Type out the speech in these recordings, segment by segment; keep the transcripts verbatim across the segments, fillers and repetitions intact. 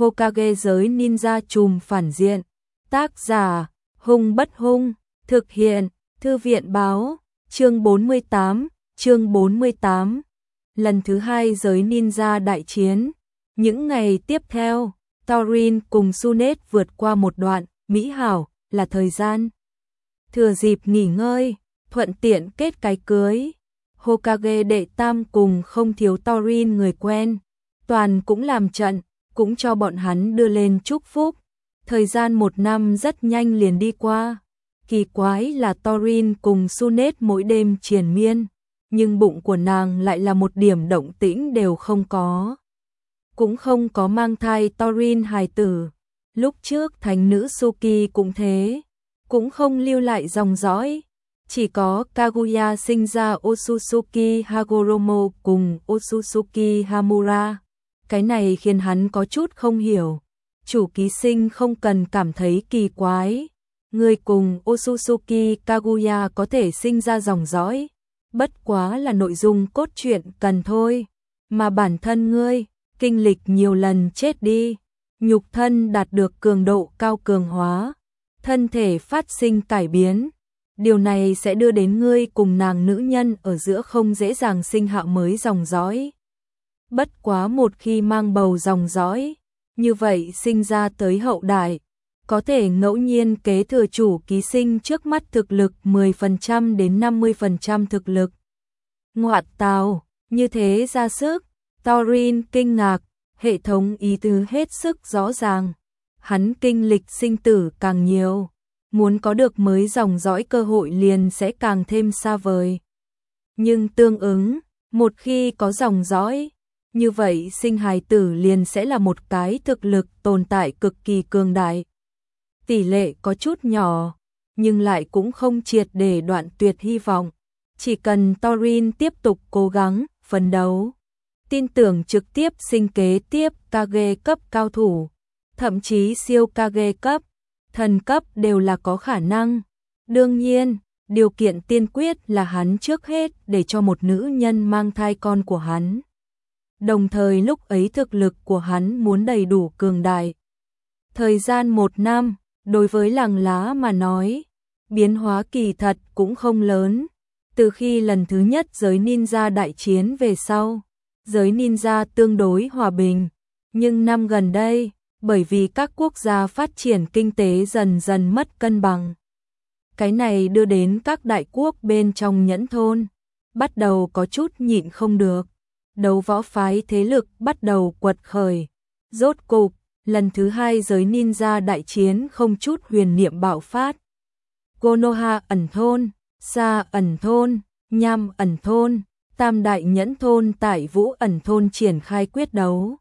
Hokage giới ninja trùm phản diện. Tác giả, Hung Bất Hung, thực hiện, Thư viện báo, chương bốn mươi tám, chương bốn mươi tám. Lần thứ hai giới ninja đại chiến. Những ngày tiếp theo, Thorin cùng Tsunade vượt qua một đoạn mỹ hảo, là thời gian thừa dịp nghỉ ngơi, thuận tiện kết cái cưới. Hokage đệ tam cùng không thiếu Thorin người quen, toàn cũng làm trận, cũng cho bọn hắn đưa lên chúc phúc. Thời gian một năm rất nhanh liền đi qua. Kỳ quái là Thorin cùng Tsunade mỗi đêm triền miên, nhưng bụng của nàng lại là một điểm động tĩnh đều không có. Cũng không có mang thai Thorin hài tử. Lúc trước thánh nữ Suki cũng thế, cũng không lưu lại dòng dõi. Chỉ có Kaguya sinh ra Otsutsuki Hagoromo cùng Otsutsuki Hamura. Cái này khiến hắn có chút không hiểu. Chủ ký sinh không cần cảm thấy kỳ quái. Người cùng Otsutsuki Kaguya có thể sinh ra dòng dõi, bất quá là nội dung cốt truyện cần thôi. Mà bản thân ngươi, kinh lịch nhiều lần chết đi, nhục thân đạt được cường độ cao cường hóa, thân thể phát sinh cải biến. Điều này sẽ đưa đến ngươi cùng nàng nữ nhân ở giữa không dễ dàng sinh hạ mới dòng dõi. Bất quá một khi mang bầu dòng dõi, như vậy sinh ra tới hậu đại, có thể ngẫu nhiên kế thừa chủ ký sinh trước mắt thực lực mười phần trăm đến năm mươi phần trăm thực lực. Ngoạn tào, như thế ra sức, Thorin kinh ngạc, hệ thống ý tứ hết sức rõ ràng. Hắn kinh lịch sinh tử càng nhiều, muốn có được mới dòng dõi cơ hội liền sẽ càng thêm xa vời. Nhưng tương ứng, một khi có dòng dõi, như vậy sinh hài tử liền sẽ là một cái thực lực tồn tại cực kỳ cường đại. Tỷ lệ có chút nhỏ, nhưng lại cũng không triệt để đoạn tuyệt hy vọng. Chỉ cần Thorin tiếp tục cố gắng, phấn đấu, tin tưởng trực tiếp sinh kế tiếp Kage cấp cao thủ, thậm chí siêu Kage cấp, thần cấp đều là có khả năng. Đương nhiên, điều kiện tiên quyết là hắn trước hết để cho một nữ nhân mang thai con của hắn. Đồng thời lúc ấy thực lực của hắn muốn đầy đủ cường đại. Thời gian một năm, đối với làng lá mà nói, biến hóa kỳ thật cũng không lớn. Từ khi lần thứ nhất giới ninja đại chiến về sau, giới ninja tương đối hòa bình. Nhưng năm gần đây, bởi vì các quốc gia phát triển kinh tế dần dần mất cân bằng, cái này đưa đến các đại quốc bên trong nhẫn thôn bắt đầu có chút nhịn không được. Đấu võ phái thế lực bắt đầu quật khởi. Rốt cục, lần thứ hai giới ninja đại chiến không chút huyền niệm bạo phát. Konoha ẩn thôn, Sa ẩn thôn, Nham ẩn thôn, Tam đại nhẫn thôn tại Vũ ẩn thôn triển khai quyết đấu.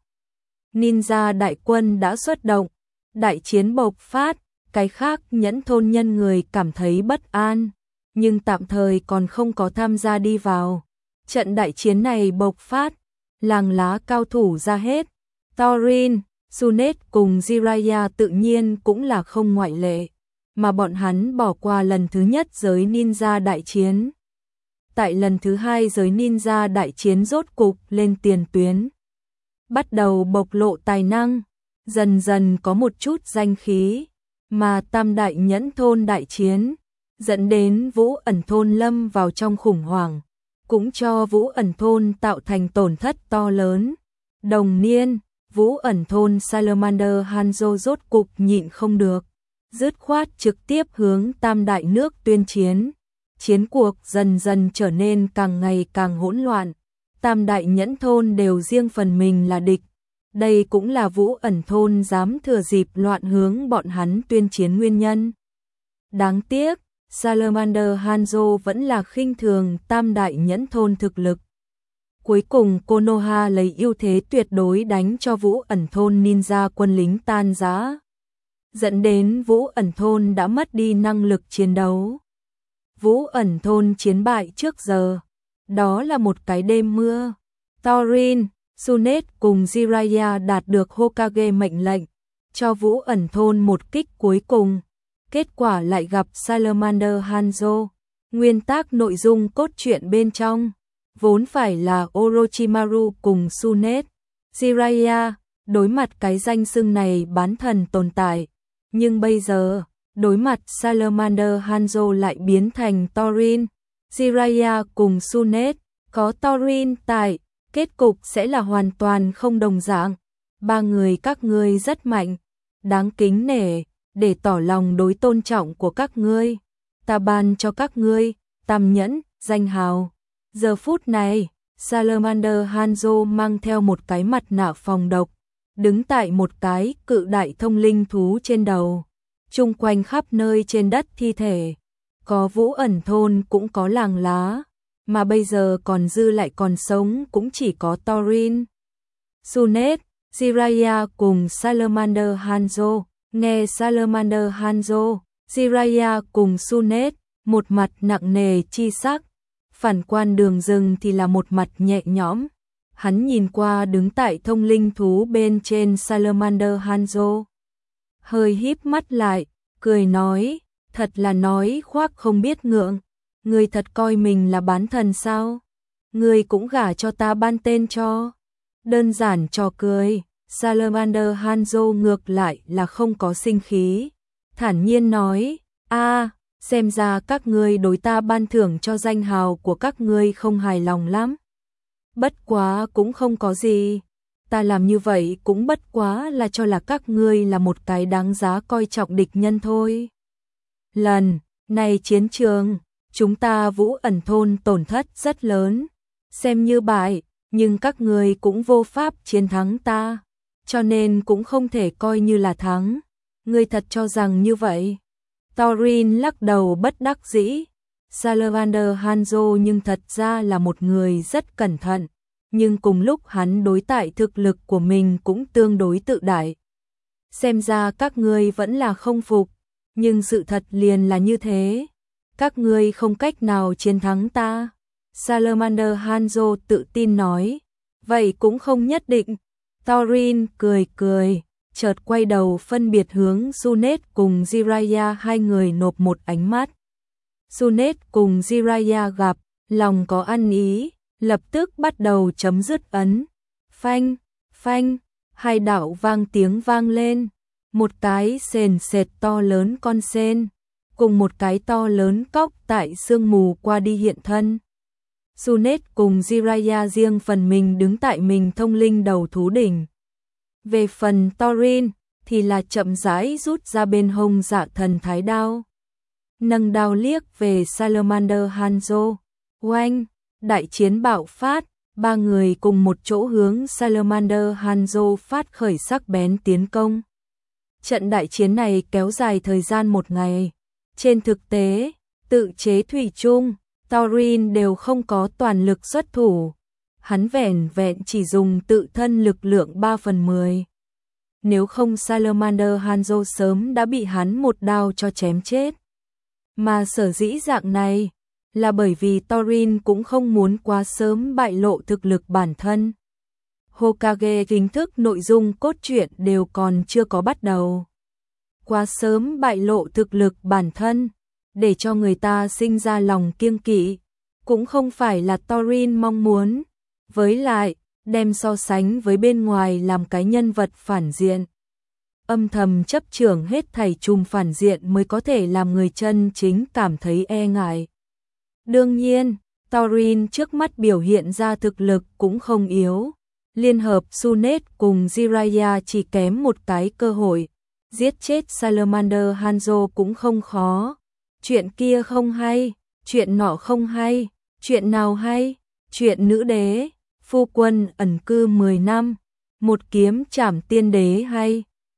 Ninja đại quân đã xuất động, đại chiến bộc phát, cái khác nhẫn thôn nhân người cảm thấy bất an, nhưng tạm thời còn không có tham gia đi vào. Trận đại chiến này bộc phát, làng lá cao thủ ra hết. Thorin, Tsunade cùng Jiraiya tự nhiên cũng là không ngoại lệ, mà bọn hắn bỏ qua lần thứ nhất giới ninja đại chiến. Tại lần thứ hai giới ninja đại chiến rốt cục lên tiền tuyến, bắt đầu bộc lộ tài năng, dần dần có một chút danh khí, mà tam đại nhẫn thôn đại chiến, dẫn đến Vũ ẩn thôn lâm vào trong khủng hoảng, cũng cho Vũ ẩn thôn tạo thành tổn thất to lớn. Đồng niên, Vũ ẩn thôn Salamander Hanzo rốt cục nhịn không được, dứt khoát trực tiếp hướng tam đại nước tuyên chiến. Chiến cuộc dần dần trở nên càng ngày càng hỗn loạn, tam đại nhẫn thôn đều riêng phần mình là địch. Đây cũng là Vũ ẩn thôn dám thừa dịp loạn hướng bọn hắn tuyên chiến nguyên nhân. Đáng tiếc, Salamander Hanzo vẫn là khinh thường tam đại nhẫn thôn thực lực. Cuối cùng Konoha lấy ưu thế tuyệt đối đánh cho Vũ ẩn thôn ninja quân lính tan rã, dẫn đến Vũ ẩn thôn đã mất đi năng lực chiến đấu. Vũ ẩn thôn chiến bại trước giờ, đó là một cái đêm mưa. Thorin, Tsunade cùng Jiraiya đạt được Hokage mệnh lệnh, cho Vũ ẩn thôn một kích cuối cùng. Kết quả lại gặp Salamander Hanzo. Nguyên tắc nội dung cốt truyện bên trong vốn phải là Orochimaru cùng Tsunade, Jiraiya đối mặt cái danh xưng này bán thần tồn tại. Nhưng bây giờ, đối mặt Salamander Hanzo lại biến thành Thorin, Jiraiya cùng Sunnet, có Thorin tại, kết cục sẽ là hoàn toàn không đồng dạng. Ba người các ngươi rất mạnh, đáng kính nể, để tỏ lòng đối tôn trọng của các ngươi. Ta ban cho các ngươi, tam nhẫn, danh hào. Giờ phút này, Salamander Hanzo mang theo một cái mặt nạ phòng độc, đứng tại một cái cự đại thông linh thú trên đầu. Chung quanh khắp nơi trên đất thi thể, có Vũ Ẩn thôn cũng có làng lá, mà bây giờ còn dư lại còn sống cũng chỉ có Thorin, Sunnet, Jiraiya cùng Salamander Hanzo. Nghe Salamander Hanzo, Jiraiya cùng Sunnet, một mặt nặng nề chi sắc, phản quan Đường Rừng thì là một mặt nhẹ nhõm. Hắn nhìn qua đứng tại thông linh thú bên trên Salamander Hanzo, hơi híp mắt lại, cười nói, thật là nói khoác không biết ngượng, ngươi thật coi mình là bán thần sao? Ngươi cũng gả cho ta ban tên cho. Đơn giản trò cười, Salamander Hanzo ngược lại là không có sinh khí, thản nhiên nói, a, xem ra các ngươi đối ta ban thưởng cho danh hào của các ngươi không hài lòng lắm. Bất quá cũng không có gì, ta làm như vậy cũng bất quá là cho là các ngươi là một cái đáng giá coi trọng địch nhân thôi. Lần này chiến trường, chúng ta Vũ Ẩn thôn tổn thất rất lớn, xem như bại, nhưng các ngươi cũng vô pháp chiến thắng ta, cho nên cũng không thể coi như là thắng. Ngươi thật cho rằng như vậy? Thorin lắc đầu bất đắc dĩ. Salamander Hanzo nhưng thật ra là một người rất cẩn thận, nhưng cùng lúc hắn đối tại thực lực của mình cũng tương đối tự đại. Xem ra các ngươi vẫn là không phục, nhưng sự thật liền là như thế. Các ngươi không cách nào chiến thắng ta. Salamander Hanzo tự tin nói. Vậy cũng không nhất định. Thorin cười cười, chợt quay đầu phân biệt hướng Sunnet cùng Jiraiya hai người nộp một ánh mắt. Sunnet cùng Jiraiya gặp, lòng có ăn ý, lập tức bắt đầu chấm dứt ấn. Phanh, phanh, hai đạo vang tiếng vang lên, một cái sền sệt to lớn con sên, cùng một cái to lớn cóc tại sương mù qua đi hiện thân. Sunnet cùng Jiraiya riêng phần mình đứng tại mình thông linh đầu thú đỉnh. Về phần Thorin thì là chậm rãi rút ra bên hông Dạ Thần Thái đao, nâng đao liếc về Salamander Hanzo. Oanh, đại chiến bạo phát, ba người cùng một chỗ hướng Salamander Hanzo phát khởi sắc bén tiến công. Trận đại chiến này kéo dài thời gian một ngày. Trên thực tế, tự chế thủy chung, Thorin đều không có toàn lực xuất thủ. Hắn vẻn vẹn chỉ dùng tự thân lực lượng ba phần mười. Nếu không Salamander Hanzo sớm đã bị hắn một đao cho chém chết. Mà sở dĩ dạng này là bởi vì Thorin cũng không muốn quá sớm bại lộ thực lực bản thân. Hokage chính thức nội dung cốt truyện đều còn chưa có bắt đầu. Quá sớm bại lộ thực lực bản thân, để cho người ta sinh ra lòng kiêng kỵ, cũng không phải là Thorin mong muốn. Với lại, đem so sánh với bên ngoài làm cái nhân vật phản diện. Âm thầm chấp trưởng hết thảy chùm phản diện mới có thể làm người chân chính cảm thấy e ngại. Đương nhiên, Thorin trước mắt biểu hiện ra thực lực cũng không yếu. Liên hợp Sunnet cùng Jiraiya chỉ kém một cái cơ hội. Giết chết Salamander Hanzo cũng không khó. Chuyện kia không hay, chuyện nọ không hay, chuyện nào hay, chuyện nữ đế, phu quân ẩn cư mười năm, một kiếm trảm tiên đế hay.